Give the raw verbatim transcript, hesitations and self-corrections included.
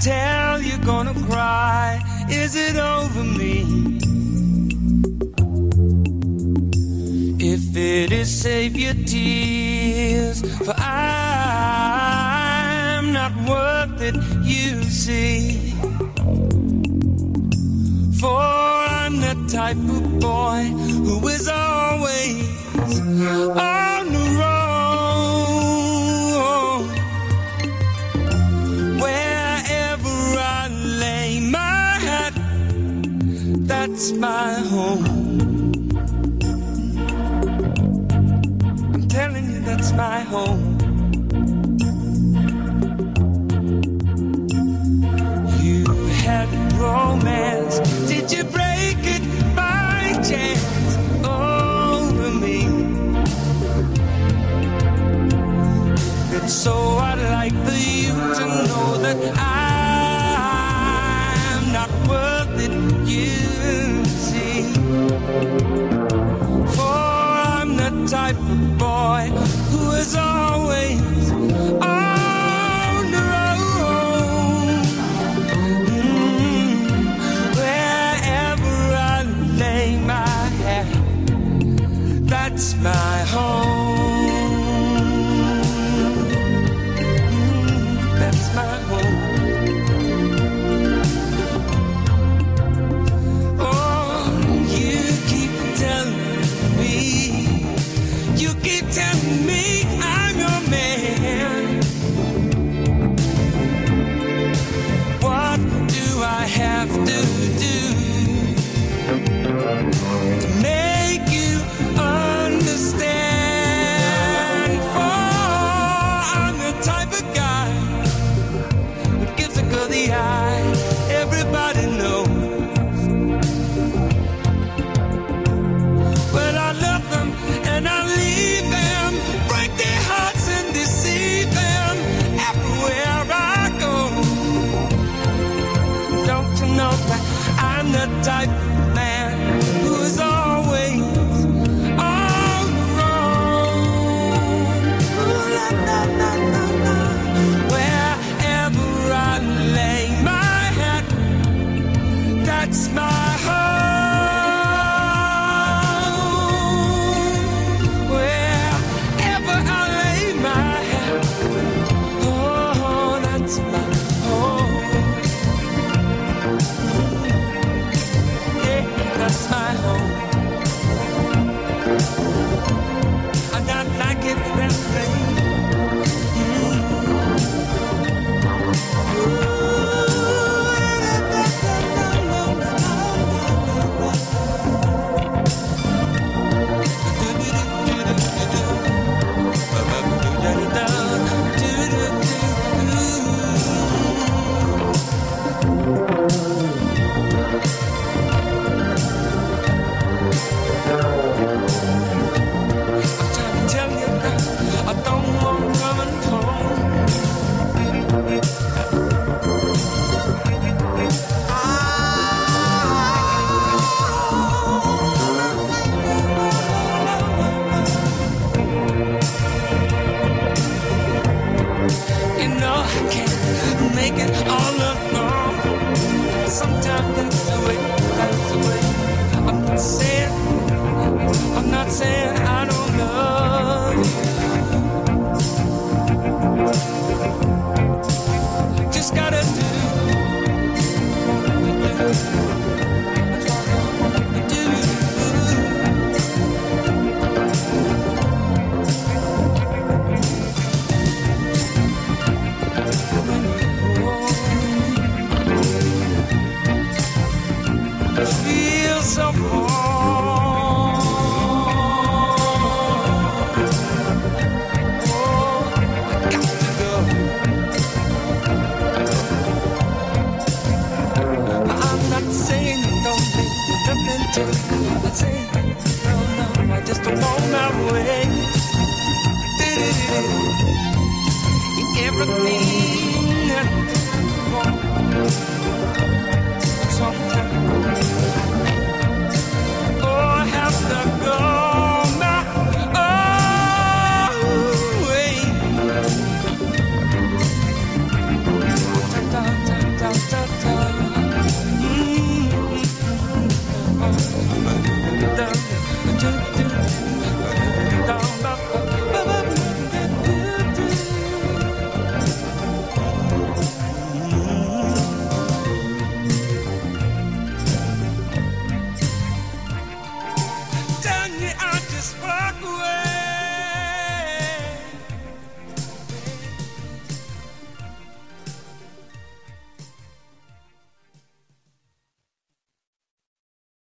tell you're gonna cry. Is it over me? If it is, save your tears, for I'm not worth it, you see. For I'm the type of boy who is always on the road. Wherever I lay my hat, that's my home. I'm telling you, that's my home. You had romance, did you break it by chance over me? If it's so, I'd like for you to know that I'm not worth it, you see. For I'm the type of boy who is always on the road. Mm, wherever I lay my head, that's my home. Mm, that's my home. Oh, you keep telling me, you keep telling me I'm your man. What do I have to do to make you understand? For I'm the type of guy who gives a girl the eye, everybody knows. But I love them and I leave them, break their hearts and deceive them everywhere I go. Don't you know that I'm the type of man who is always on the road? Ooh, la, la, la, la, la. Wherever I lay my hat, that's my home. Wherever I lay my hat, oh, that's my home. Yeah, that's my home. I'm not like it that way. I'm trying to tell you that I don't want coming home. You know I can't make it all alone. Sometimes that's the way, that's the way. I'm not saying, I'm not saying I don't love you. Just gotta do do. I feel so warm. Oh, I got to go. I'm not saying don't make nothing to. I'm not saying no, no. I just don't want my way. Everything that I want. Sometimes, oh, I have to go my own way. da